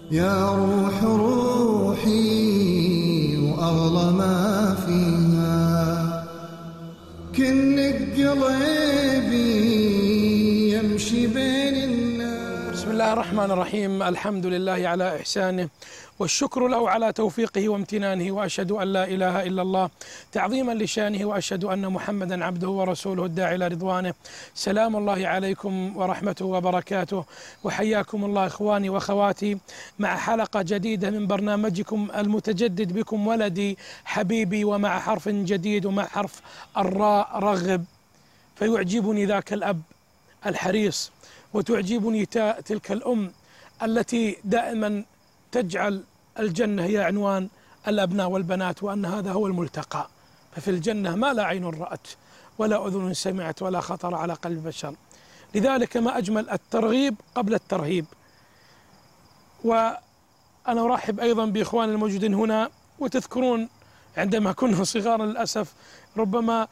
يا روح روحي وأغلى ما فيها، كنك قلبي يمشي بين الناس. بسم الله الرحمن الرحيم. الحمد لله على إحسانه والشكر له على توفيقه وامتنانه، وأشهد أن لا إله إلا الله تعظيما لشانه، وأشهد أن محمدا عبده ورسوله الداعي إلى رضوانه. سلام الله عليكم ورحمته وبركاته، وحياكم الله إخواني وأخواتي مع حلقة جديدة من برنامجكم المتجدد بكم ولدي حبيبي، ومع حرف جديد ومع حرف الراء رغب. فيعجبني ذاك الأب الحريص، وتعجبني تاء تلك الأم التي دائما تجعل الجنة هي عنوان الأبناء والبنات، وأن هذا هو الملتقى. ففي الجنة ما لا عين رأت ولا أذن سمعت ولا خطر على قلب بشر. لذلك ما أجمل الترغيب قبل الترهيب. وأنا أرحب أيضا بإخواني الموجودين هنا. وتذكرون عندما كنا صغارا للأسف ربما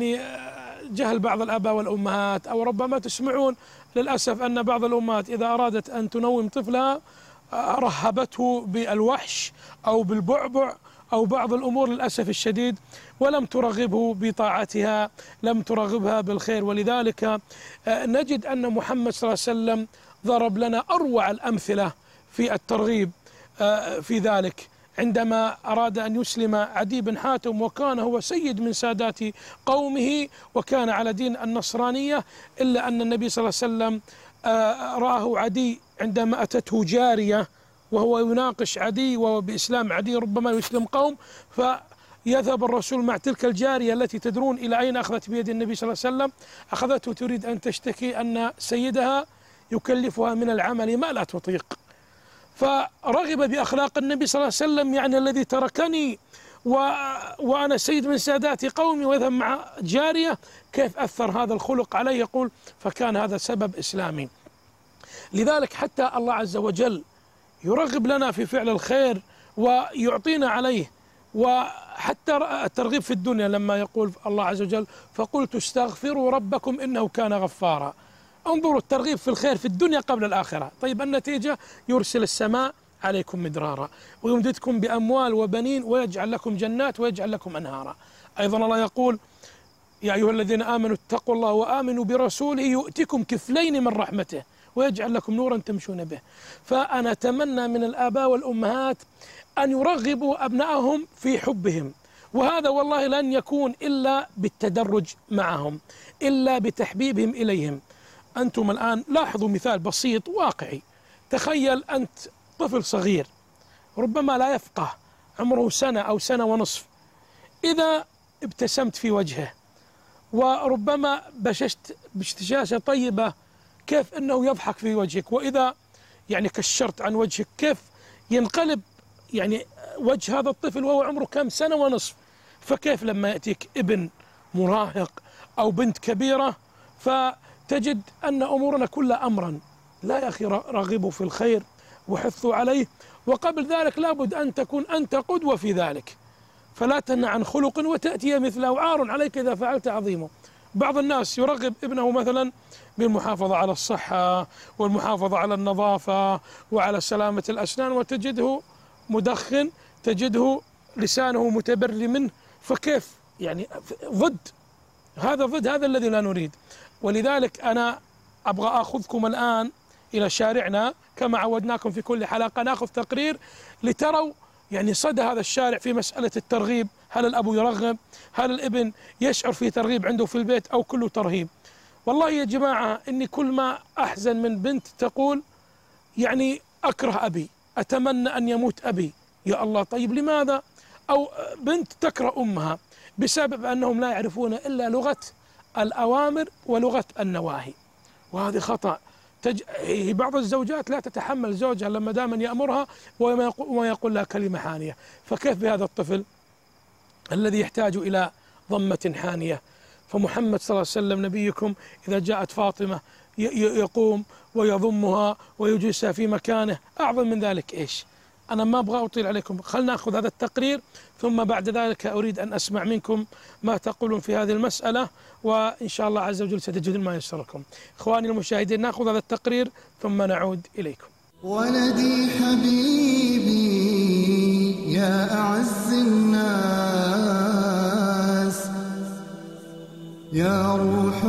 جهل بعض الآباء والأمهات، أو ربما تسمعون للأسف أن بعض الأمهات إذا أرادت أن تنوم طفلها رهبته بالوحش أو بالبعبع أو بعض الأمور للأسف الشديد، ولم ترغبه بطاعتها، لم ترغبها بالخير. ولذلك نجد أن محمد صلى الله عليه وسلم ضرب لنا أروع الأمثلة في الترغيب في ذلك، عندما أراد أن يسلم عدي بن حاتم، وكان هو سيد من سادات قومه وكان على دين النصرانية، إلا أن النبي صلى الله عليه وسلم رآه عدي عندما أتته جارية وهو يناقش عدي، وبإسلام عدي ربما يسلم قوم، فيذهب الرسول مع تلك الجارية التي تدرون إلى أين أخذت بيد النبي صلى الله عليه وسلم. أخذته تريد أن تشتكي أن سيدها يكلفها من العمل ما لا تطيق، فرغب بأخلاق النبي صلى الله عليه وسلم، الذي تركني وأنا سيد من سادات قومي ويذهب مع جارية، كيف أثر هذا الخلق عليه؟ يقول فكان هذا سبب إسلامي. لذلك حتى الله عز وجل يرغب لنا في فعل الخير ويعطينا عليه. وحتى الترغيب في الدنيا لما يقول الله عز وجل فقلت استغفروا ربكم إنه كان غفارا. انظروا الترغيب في الخير في الدنيا قبل الآخرة. طيب النتيجة يرسل السماء عليكم مدرارا ويمددكم بأموال وبنين ويجعل لكم جنات ويجعل لكم أنهارا. أيضا الله يقول يا أيها الذين آمنوا اتقوا الله وآمنوا برسوله يؤتكم كفلين من رحمته ويجعل لكم نورا تمشون به. فأنا أتمنى من الآباء والأمهات أن يرغبوا أبنائهم في حبهم، وهذا والله لن يكون إلا بالتدرج معهم، إلا بتحبيبهم إليهم. أنتم الآن لاحظوا مثال بسيط واقعي. تخيل أنت طفل صغير ربما لا يفقه، عمره سنة أو سنة ونصف، إذا ابتسمت في وجهه وربما بششت بشاشة طيبة كيف أنه يضحك في وجهك، وإذا كشرت عن وجهك كيف ينقلب وجه هذا الطفل وهو عمره كم سنة ونصف. فكيف لما يأتيك ابن مراهق أو بنت كبيرة فتجد أن أمورنا كلها أمرا. لا يا أخي، رغبوا في الخير وحثوا عليه، وقبل ذلك لابد أن تكون أنت قدوة في ذلك. فلا تنهى عن خلق وتأتي مثله، عار عليك إذا فعلت عظيمه. بعض الناس يرغب ابنه مثلا بالمحافظة على الصحة والمحافظة على النظافة وعلى سلامة الأسنان، وتجده مدخن، تجده لسانه متبري منه. فكيف ضد هذا الذي لا نريد. ولذلك أنا أبغى أخذكم الآن إلى شارعنا كما عودناكم في كل حلقة، نأخذ تقرير لتروا صدى هذا الشارع في مسألة الترغيب. هل الأب يرغب؟ هل الابن يشعر في ترغيب عنده في البيت أو كله ترهيب؟ والله يا جماعة إني كل ما أحزن من بنت تقول أكره أبي، أتمنى أن يموت أبي. يا الله، طيب لماذا؟ أو بنت تكره أمها بسبب أنهم لا يعرفون إلا لغة الأوامر ولغة النواهي، وهذه خطأ. بعض الزوجات لا تتحمل زوجها لما دائما يأمرها وما يقول لها كلمة حانية. فكيف بهذا الطفل الذي يحتاج إلى ضمة حانية؟ فمحمد صلى الله عليه وسلم نبيكم إذا جاءت فاطمة يقوم ويضمها ويجلسها في مكانه. أعظم من ذلك إيش؟ أنا ما أبغى أطيل عليكم، خلنا نأخذ هذا التقرير ثم بعد ذلك أريد أن أسمع منكم ما تقولون في هذه المسألة، وإن شاء الله عز وجل ستجدون ما يسركم. إخواني المشاهدين، نأخذ هذا التقرير ثم نعود إليكم. ولدي حبيبي يا أعز الناس، يا روح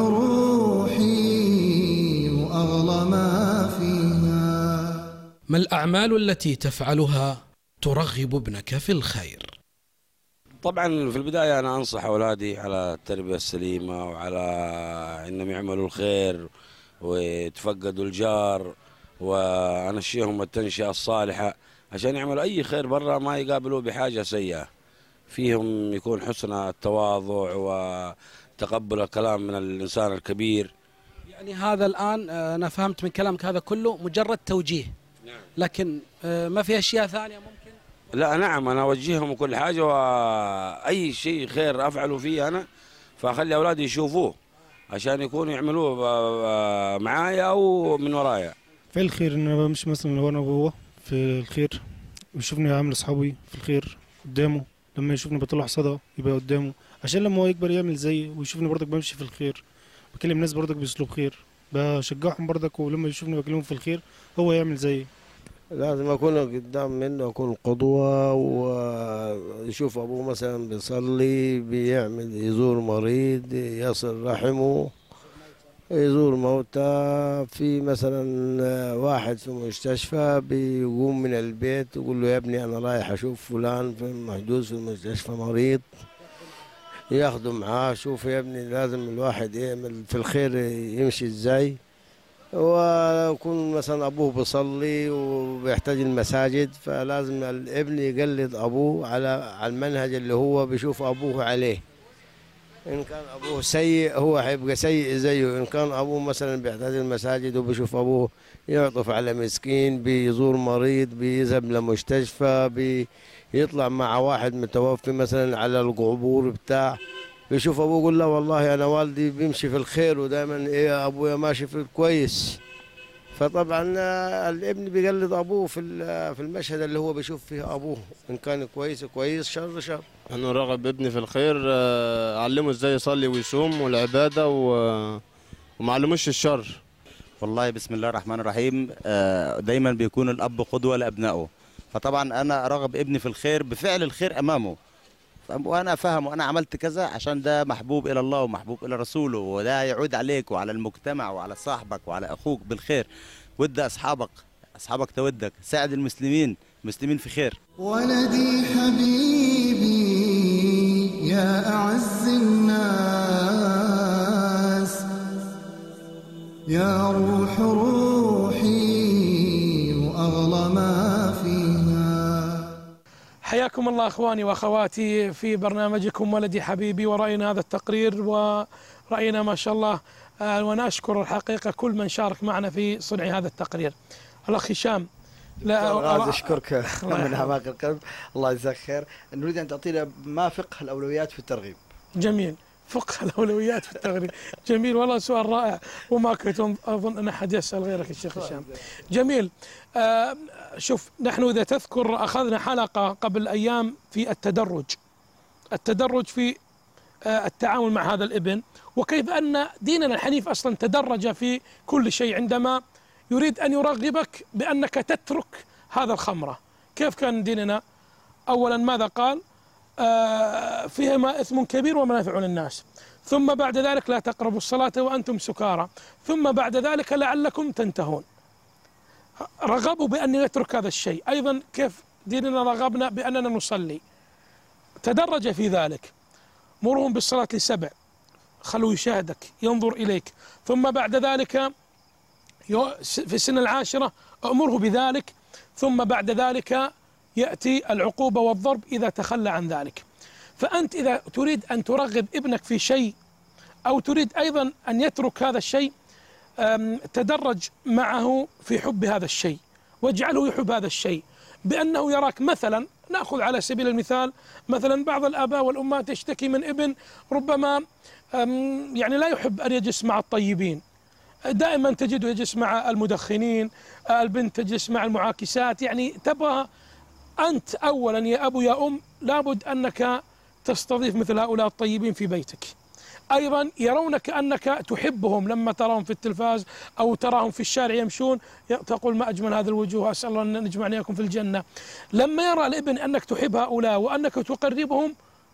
روحي وأغلى ما فيها. ما الأعمال التي تفعلها ترغب ابنك في الخير؟ طبعا في البداية أنا أنصح أولادي على التربية السليمة وعلى أنهم يعملوا الخير ويتفقدوا الجار، وأنشئهم التنشئة الصالحة عشان يعملوا أي خير برا ما يقابلوا بحاجة سيئة، فيهم يكون حسن التواضع وتقبل الكلام من الإنسان الكبير. يعني هذا الآن أنا فهمت من كلامك هذا كله مجرد توجيه، لكن ما في أشياء ثانية ممكن؟ لا نعم، أنا أوجههم كل حاجة، وأي شيء خير أفعله فيه أنا فأخلي أولادي يشوفوه عشان يكونوا يعملوه معايا أو من ورايا. في الخير إن أنا بمشي مثلا وأنا وهو في الخير، ويشوفني عامل أصحابي في الخير قدامه، لما يشوفني بطلع صدقة يبقى قدامه، عشان لما هو يكبر يعمل زيي ويشوفني برضك بمشي في الخير، بكلم الناس برضك بأسلوب خير، بشجعهم برضك، ولما يشوفني بكلمهم في الخير هو يعمل زيي. لازم أكون قدام منه، أكون قدوة، ويشوف أبوه مثلا بيصلي، بيعمل، يزور مريض، يصل رحمه، يزور موتى. في مثلا واحد في مستشفى بيقوم من البيت يقول له يا ابني أنا رايح أشوف فلان في محجوز في المستشفى مريض، ياخده معاه. شوف يا ابني لازم الواحد يعمل في الخير يمشي ازاي، ويكون مثلا أبوه بيصلي وبيحتاج المساجد، فلازم الابن يقلد أبوه على المنهج اللي هو بيشوف أبوه عليه. إن كان أبوه سيء هو هيبقى سيء زيه، إن كان أبوه مثلا بيحتاج المساجد وبيشوف أبوه يعطف على مسكين، بيزور مريض، بيذهب لمستشفى، بيطلع مع واحد متوفي مثلا على القبور بتاع، بيشوف ابوه يقول لا والله انا والدي بيمشي في الخير ودائما ايه ابويا ماشي في الكويس. فطبعا الابن بيقلد ابوه في المشهد اللي هو بيشوف فيه ابوه، ان كان كويس كويس، شر شر. انا راغب ابني في الخير، اعلمه ازاي يصلي ويصوم والعباده وما علموش الشر. والله بسم الله الرحمن الرحيم، دايما بيكون الاب قدوه لابنائه، فطبعا انا راغب ابني في الخير بفعل الخير امامه، وانا فاهم وانا عملت كذا عشان ده محبوب الى الله ومحبوب الى رسوله، وده يعود عليك وعلى المجتمع وعلى صاحبك وعلى اخوك بالخير. ود اصحابك تودك، ساعد المسلمين في خير. ولدي حبيبي يا أعز الناس، يا روح روحي وأغلى ما فيها. حياكم الله أخواني وأخواتي في برنامجكم ولدي حبيبي، ورأينا هذا التقرير ورأينا ما شاء الله، ونشكر الحقيقة كل من شارك معنا في صنع هذا التقرير. الأخ هشام، لا أشكرك من أعماق القلب، الله يجزاك خير. نريد أن تعطينا ما فقه الأولويات في الترغيب. جميل، فقه الأولويات في التغريب. جميل والله، سؤال رائع، وما كنت أظن أن أحد يسأل غيرك الشيخ هشام. جميل. شوف، نحن إذا تذكر أخذنا حلقة قبل أيام في التدرج في التعامل مع هذا الابن، وكيف أن ديننا الحنيف أصلا تدرج في كل شيء. عندما يريد أن يرغبك بأنك تترك هذا الخمرة، كيف كان ديننا؟ أولا ماذا قال؟ فيهما إثم كبير ومنافع للناس، ثم بعد ذلك لا تقربوا الصلاة وأنتم سكارى، ثم بعد ذلك لعلكم تنتهون. رغبوا بأن يترك هذا الشيء. أيضا كيف ديننا رغبنا بأننا نصلي، تدرج في ذلك. مرهم بالصلاة ل7، خلوا يشاهدك ينظر إليك، ثم بعد ذلك في السنة 10 أمره بذلك، ثم بعد ذلك يأتي العقوبة والضرب إذا تخلى عن ذلك. فأنت إذا تريد أن ترغب ابنك في شيء، أو تريد أيضا أن يترك هذا الشيء، تدرج معه في حب هذا الشيء، واجعله يحب هذا الشيء، بأنه يراك. مثلا نأخذ على سبيل المثال، مثلا بعض الآباء والأمهات يشتكي من ابن ربما يعني لا يحب أن يجلس مع الطيبين، دائما تجده يجلس مع المدخنين، البنت تجلس مع المعاكسات. يعني تبغى أنت أولا يا أبو يا أم لابد أنك تستضيف مثل هؤلاء الطيبين في بيتك. أيضا يرونك أنك تحبهم لما تراهم في التلفاز أو تراهم في الشارع يمشون، تقول ما أجمل هذه الوجوه، أسأل الله أن نجمعني إياكم في الجنة. لما يرى الابن أنك تحب هؤلاء وأنك تقربهم،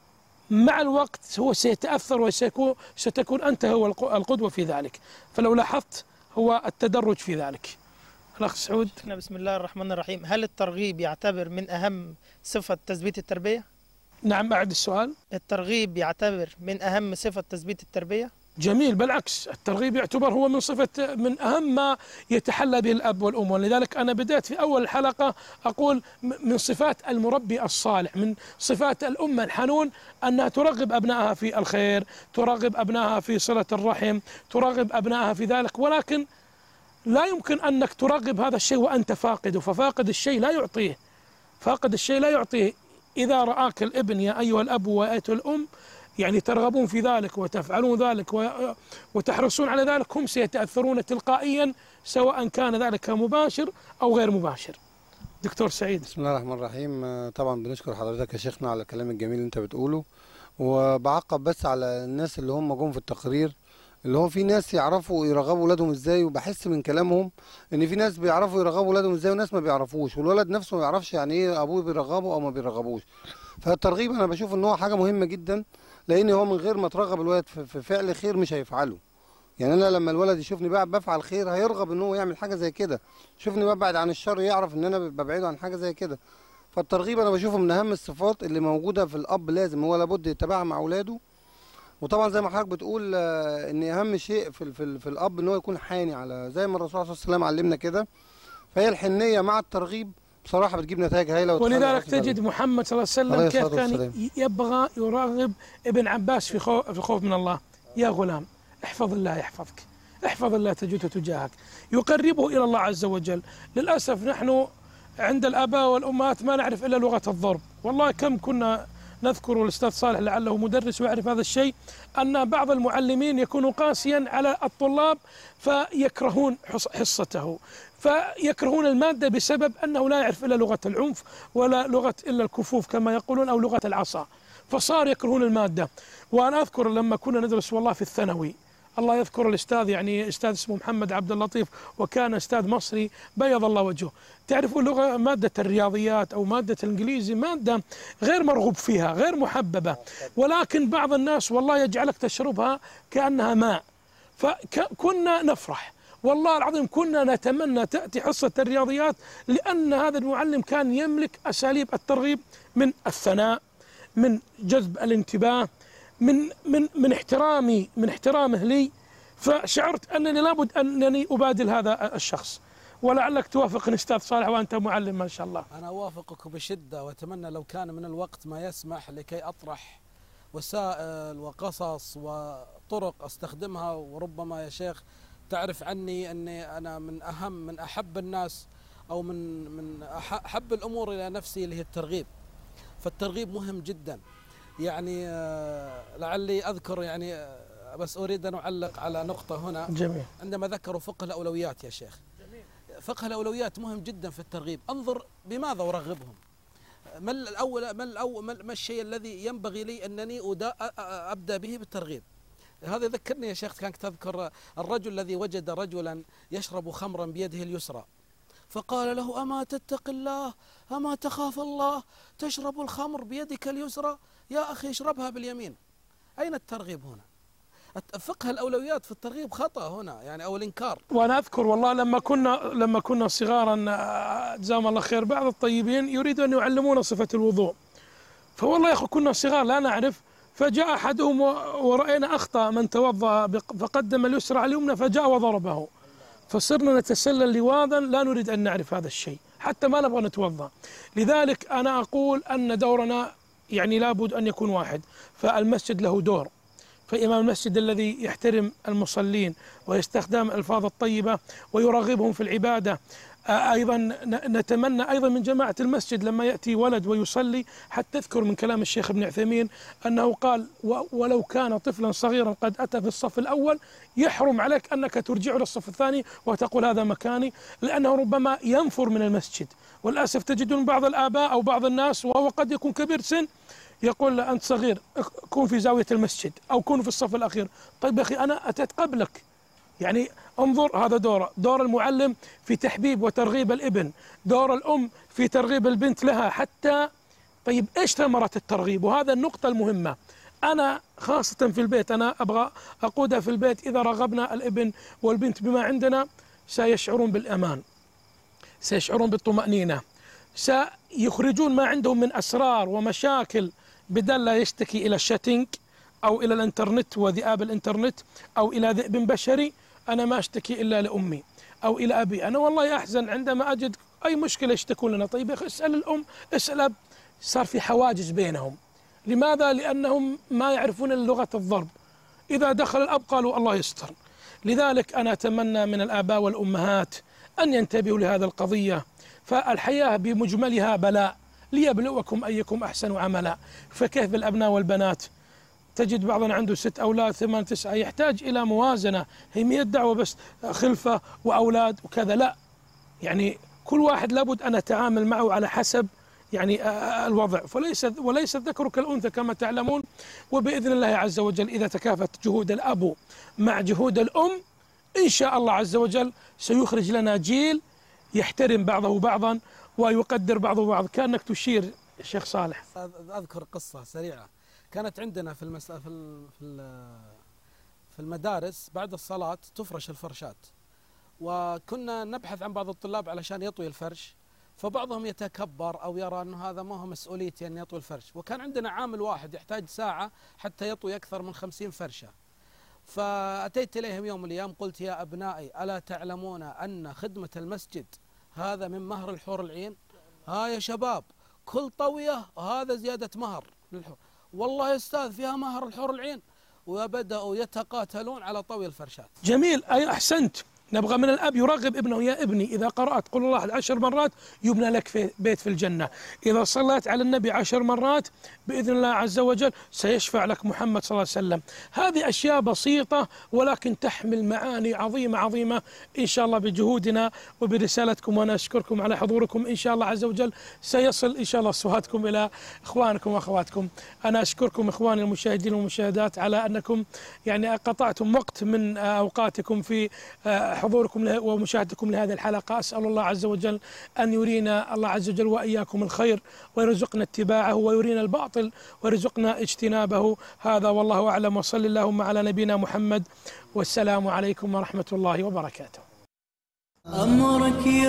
مع الوقت هو سيتأثر وستكون أنت هو القدوة في ذلك. فلو لاحظت هو التدرج في ذلك. الأخ سعود. بسم الله الرحمن الرحيم. هل الترغيب يعتبر من أهم صفة تثبيت التربية؟ نعم، أعد السؤال. الترغيب يعتبر من أهم صفة تثبيت التربية؟ جميل، بالعكس الترغيب يعتبر هو من أهم ما يتحلى به الأب والأم. ولذلك أنا بدأت في أول الحلقة أقول من صفات المربي الصالح، من صفات الأمة الحنون، أنها ترغب أبنائها في الخير، ترغب أبنائها في صلة الرحم، ترغب أبنائها في ذلك. ولكن لا يمكن أنك ترغب هذا الشيء وأنت فاقده، ففاقد الشيء لا يعطيه، فاقد الشيء لا يعطيه. إذا رآك الابن يا أيها الأب وأيتها الأم يعني ترغبون في ذلك وتفعلون ذلك وتحرصون على ذلك، هم سيتأثرون تلقائيا، سواء كان ذلك مباشر أو غير مباشر. دكتور سعيد. بسم الله الرحمن الرحيم. طبعا بنشكر حضرتك يا شيخنا على الكلام الجميل اللي انت بتقوله، وبعقب بس على الناس اللي هم جم في التقرير، اللي هو في ناس يعرفوا يرغبوا ولادهم ازاي، وبحس من كلامهم ان في ناس بيعرفوا يرغبوا ولادهم ازاي وناس ما بيعرفوش، والولد نفسه ما يعرفش يعني ايه ابوه بيرغبه او ما بيرغبوش. فالترغيب انا بشوف ان هو حاجه مهمه جدا، لان هو من غير ما ترغب الولد في فعل خير مش هيفعله. يعني انا لما الولد يشوفني بفعل خير هيرغب ان هو يعمل حاجه زي كده، يشوفني ببعد عن الشر يعرف ان انا ببعده عن حاجه زي كده. فالترغيب انا بشوفه من اهم الصفات اللي موجوده في الاب، لازم هو لابد يتبعها مع اولاده. وطبعا زي ما حضرتك بتقول ان اهم شيء في الاب ان هو يكون حاني، على زي ما الرسول صلى الله عليه وسلم علمنا كده. فهي الحنيه مع الترغيب بصراحه بتجيب نتائج هايله. ولذلك تجد محمد صلى الله عليه وسلم كيف كان يبغى يرغب ابن عباس في خوف من الله. يا غلام احفظ الله يحفظك، احفظ الله تجده تجاهك، يقربه الى الله عز وجل. للاسف نحن عند الاباء والامهات ما نعرف الا لغه الضرب. والله كم كنا نذكر، الأستاذ صالح لعله مدرس ويعرف هذا الشيء، أن بعض المعلمين يكون قاسيا على الطلاب فيكرهون حصته، فيكرهون المادة بسبب أنه لا يعرف إلا لغة العنف ولا لغة إلا الكفوف كما يقولون أو لغة العصا، فصار يكرهون المادة. وأنا أذكر لما كنا ندرس والله في الثانوي، الله يذكر الأستاذ، يعني أستاذ اسمه محمد عبد اللطيف، وكان أستاذ مصري بيض الله وجهه. تعرفوا لغة مادة الرياضيات أو مادة الإنجليزي مادة غير مرغوب فيها، غير محببة، ولكن بعض الناس والله يجعلك تشربها كأنها ماء. فكنا نفرح والله العظيم، كنا نتمنى تأتي حصة الرياضيات، لأن هذا المعلم كان يملك أساليب الترغيب، من الثناء، من جذب الانتباه، من احترامه لي. فشعرت أنني لابد أنني أبادل هذا الشخص. ولعلك توافقني أستاذ صالح وأنت معلم ما شاء الله. أنا أوافقك بشدة، وأتمنى لو كان من الوقت ما يسمح لكي أطرح وسائل وقصص وطرق أستخدمها. وربما يا شيخ تعرف عني أني أنا من أحب الناس أو من أحب الأمور إلى نفسي اللي هي الترغيب. فالترغيب مهم جدا. يعني لعلي أذكر، يعني بس أريد أن أعلق على نقطة هنا. جميل. عندما ذكروا فقه الأولويات يا شيخ، فقه الأولويات مهم جدا في الترغيب. انظر بماذا أرغبهم، ما الشيء الذي ينبغي لي أنني أبدأ به بالترغيب. هذا يذكرني يا شيخ، كانت تذكر الرجل الذي وجد رجلا يشرب خمرا بيده اليسرى، فقال له: أما تتق الله، أما تخاف الله، تشرب الخمر بيدك اليسرى؟ يا أخي اشربها باليمين. أين الترغيب هنا؟ فقه الأولويات في الترغيب خطأ هنا، يعني أو الإنكار. وأنا أذكر والله لما كنا صغارا جزاهم الله خير، بعض الطيبين يريدون أن يعلمونا صفة الوضوء. فوالله يا أخي كنا صغار لا نعرف، فجاء أحدهم ورأينا أخطأ من توضأ فقدم اليسرى على اليمنى فجاء وضربه، فصرنا نتسلل لواذا لا نريد أن نعرف هذا الشيء، حتى ما نبغى نتوضأ. لذلك أنا أقول أن دورنا يعني لابد أن يكون واحد. فالمسجد له دور، فإمام المسجد الذي يحترم المصلين ويستخدم الألفاظ الطيبة ويرغبهم في العبادة. أيضا نتمنى أيضا من جماعة المسجد لما يأتي ولد ويصلي، حتى تذكر من كلام الشيخ ابن عثيمين أنه قال: ولو كان طفلا صغيرا قد أتى في الصف الأول يحرم عليك أنك ترجعه للصف الثاني وتقول هذا مكاني، لأنه ربما ينفر من المسجد. وللأسف تجدون بعض الآباء أو بعض الناس وهو قد يكون كبير سن يقول له أنت صغير كون في زاوية المسجد أو كون في الصف الأخير. طيب يا أخي أنا أتيت قبلك، يعني انظر هذا دور المعلم في تحبيب وترغيب الابن، دور الأم في ترغيب البنت لها حتى. طيب إيش ثمرة الترغيب؟ وهذا النقطة المهمة. أنا خاصة في البيت أنا أبغى أقودها في البيت. إذا رغبنا الابن والبنت بما عندنا سيشعرون بالأمان، سيشعرون بالطمأنينة، سيخرجون ما عندهم من أسرار ومشاكل، بدل لا يشتكي إلى الشاتنج أو إلى الإنترنت وذئاب الإنترنت أو إلى ذئب بشري. أنا ما أشتكي إلا لأمي أو إلى أبي. أنا والله أحزن عندما أجد أي مشكلة يشتكون لنا. طيب يا أخي اسأل الأم، اسأل أب. صار في حواجز بينهم. لماذا؟ لأنهم ما يعرفون لغة الضرب. إذا دخل الأب قالوا الله يستر. لذلك أنا أتمنى من الآباء والأمهات أن ينتبهوا لهذه القضية. فالحياة بمجملها بلاء، ليبلوكم أيكم أحسن عملا. فكيف بالأبناء والبنات؟ تجد بعضنا عنده 6 أولاد 8 9، يحتاج إلى موازنة. هي مية دعوة بس خلفة وأولاد وكذا، لا، يعني كل واحد لابد أن نتعامل معه على حسب يعني الوضع. وليس الذكر كالأنثى كما تعلمون. وبإذن الله عز وجل إذا تكافت جهود الأب مع جهود الأم إن شاء الله عز وجل سيخرج لنا جيل يحترم بعضه بعضا ويقدر بعضه بعض. كأنك تشير الشيخ صالح. أذكر قصة سريعة كانت عندنا في المدارس بعد الصلاة تفرش الفرشات، وكنا نبحث عن بعض الطلاب علشان يطوي الفرش، فبعضهم يتكبر أو يرى أنه هذا ما هو مسؤوليتي أن يطوي الفرش. وكان عندنا عامل واحد يحتاج ساعة حتى يطوي أكثر من 50 فرشة. فأتيت إليهم يوم من الأيام قلت يا أبنائي ألا تعلمون أن خدمة المسجد هذا من مهر الحور العين؟ ها يا شباب كل طوية هذا زيادة مهر للحور. والله يا أستاذ فيها مهر الحور العين. وبدأوا يتقاتلون على طوي الفرشات. جميل، أي أحسنت. نبغى من الأب يرغب ابنه. يا ابني إذا قرأت قل الله 10 مرات يبنى لك في بيت في الجنة. إذا صليت على النبي 10 مرات بإذن الله عز وجل سيشفع لك محمد صلى الله عليه وسلم. هذه أشياء بسيطة ولكن تحمل معاني عظيمة عظيمة إن شاء الله بجهودنا وبرسالتكم. وأنا أشكركم على حضوركم. إن شاء الله عز وجل سيصل إن شاء الله صوتكم إلى إخوانكم وأخواتكم. أنا أشكركم إخواني المشاهدين والمشاهدات على أنكم يعني قطعتم وقت من أوقاتكم في حضوركم ومشاهدتكم لهذه الحلقة. أسأل الله عز وجل أن يرينا الله عز وجل وإياكم الخير ويرزقنا اتباعه، ويرينا الباطل ويرزقنا اجتنابه. هذا والله أعلم، وصل اللهم على نبينا محمد، والسلام عليكم ورحمة الله وبركاته.